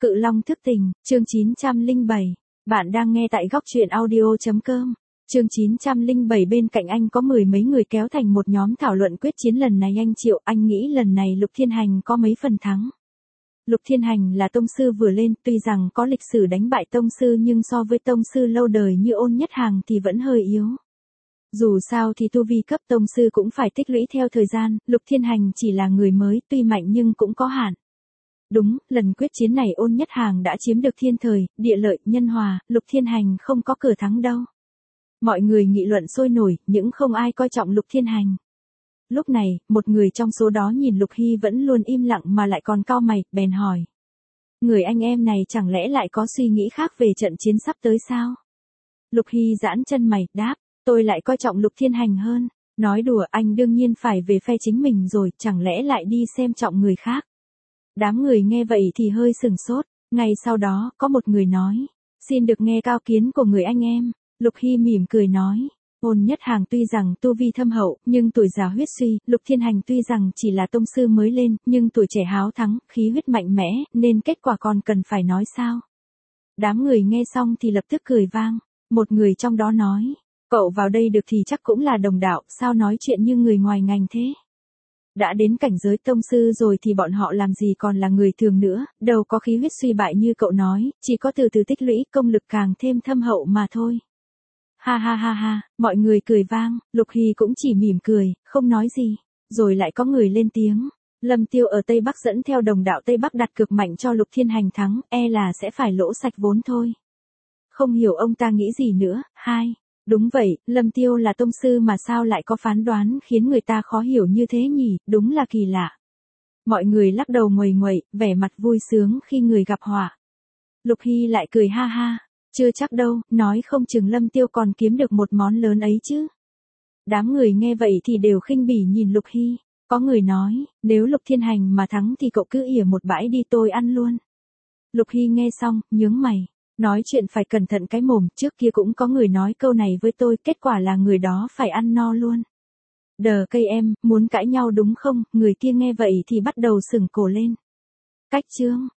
Cự Long thức tình, chương 907. Bạn đang nghe tại góc truyện audio.com. Chương 907 bên cạnh anh có mười mấy người kéo thành một nhóm thảo luận quyết chiến lần này anh Triệu, anh nghĩ lần này Lục Thiên Hành có mấy phần thắng. Lục Thiên Hành là tông sư vừa lên, tuy rằng có lịch sử đánh bại tông sư nhưng so với tông sư lâu đời như Ôn Nhất Hàng thì vẫn hơi yếu. Dù sao thì tu vi cấp tông sư cũng phải tích lũy theo thời gian, Lục Thiên Hành chỉ là người mới, tuy mạnh nhưng cũng có hạn. Đúng, lần quyết chiến này Ôn Nhất Hàng đã chiếm được thiên thời, địa lợi, nhân hòa, Lục Thiên Hành không có cửa thắng đâu. Mọi người nghị luận sôi nổi, nhưng không ai coi trọng Lục Thiên Hành. Lúc này, một người trong số đó nhìn Lục Hy vẫn luôn im lặng mà lại còn cau mày, bèn hỏi. Người anh em này chẳng lẽ lại có suy nghĩ khác về trận chiến sắp tới sao? Lục Hy giãn chân mày, đáp, tôi lại coi trọng Lục Thiên Hành hơn. Nói đùa, anh đương nhiên phải về phe chính mình rồi, chẳng lẽ lại đi xem trọng người khác. Đám người nghe vậy thì hơi sừng sốt, ngay sau đó, có một người nói, xin được nghe cao kiến của người anh em. Lục Hy mỉm cười nói, Ôn Nhất Hàng tuy rằng tu vi thâm hậu, nhưng tuổi già huyết suy, Lục Thiên Hành tuy rằng chỉ là tông sư mới lên, nhưng tuổi trẻ háo thắng, khí huyết mạnh mẽ, nên kết quả còn cần phải nói sao. Đám người nghe xong thì lập tức cười vang, một người trong đó nói, cậu vào đây được thì chắc cũng là đồng đạo, sao nói chuyện như người ngoài ngành thế. Đã đến cảnh giới tông sư rồi thì bọn họ làm gì còn là người thường nữa, đâu có khí huyết suy bại như cậu nói, chỉ có từ từ tích lũy công lực càng thêm thâm hậu mà thôi. Ha ha ha ha, mọi người cười vang, Lục Hy cũng chỉ mỉm cười, không nói gì, rồi lại có người lên tiếng. Lâm Tiêu ở Tây Bắc dẫn theo đồng đạo Tây Bắc đặt cược mạnh cho Lục Thiên Hành thắng, e là sẽ phải lỗ sạch vốn thôi. Không hiểu ông ta nghĩ gì nữa, hai. Đúng vậy, Lâm Tiêu là tông sư mà sao lại có phán đoán khiến người ta khó hiểu như thế nhỉ, đúng là kỳ lạ. Mọi người lắc đầu nguầy nguậy, vẻ mặt vui sướng khi người gặp họa. Lục Hy lại cười ha ha, chưa chắc đâu, nói không chừng Lâm Tiêu còn kiếm được một món lớn ấy chứ. Đám người nghe vậy thì đều khinh bỉ nhìn Lục Hy, có người nói, nếu Lục Thiên Hành mà thắng thì cậu cứ ỉa một bãi đi tôi ăn luôn. Lục Hy nghe xong, nhướng mày. Nói chuyện phải cẩn thận cái mồm, trước kia cũng có người nói câu này với tôi, kết quả là người đó phải ăn no luôn. Đờ cây em, muốn cãi nhau đúng không, người kia nghe vậy thì bắt đầu sửng cổ lên. Cách chương.